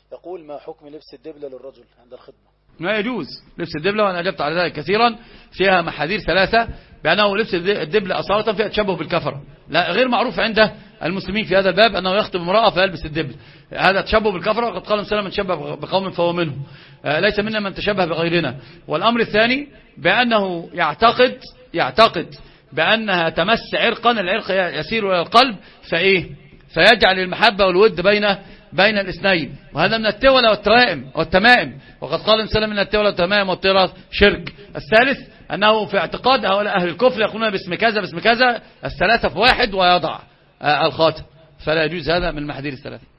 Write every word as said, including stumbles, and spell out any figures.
يقول ما حكم لبس الدبلة للرجل عند الخدمة؟ ما يجوز لبس الدبلة، وأنا أجبت على ذلك كثيرا. فيها محاذير ثلاثة بأنه لبس الدبلة أصالة فيها تشبه بالكفرة، لا غير معروف عند المسلمين في هذا الباب أنه يخطب امرأة فيلبس الدبل، هذا تشبه بالكفرة، وقد قال مسلم من تشبه بقوم فهو منهم، ليس منا من تشبه بغيرنا. والأمر الثاني بأنه يعتقد يعتقد بأنها تمس عرقا، العرق يسير إلى القلب فإيه فيجعل المحبة والود بين بين الاثنين، وهذا من التولى والترائم والتمائم، وقد قال مسلم من التولى والتمائم والطيرات شرك. الثالث أنه في اعتقاد هؤلاء أهل الكفر يقولون باسم كذا باسم كذا الثلاثة في واحد ويضع الخاتم، فلا يجوز هذا من المحاذير الثلاثة.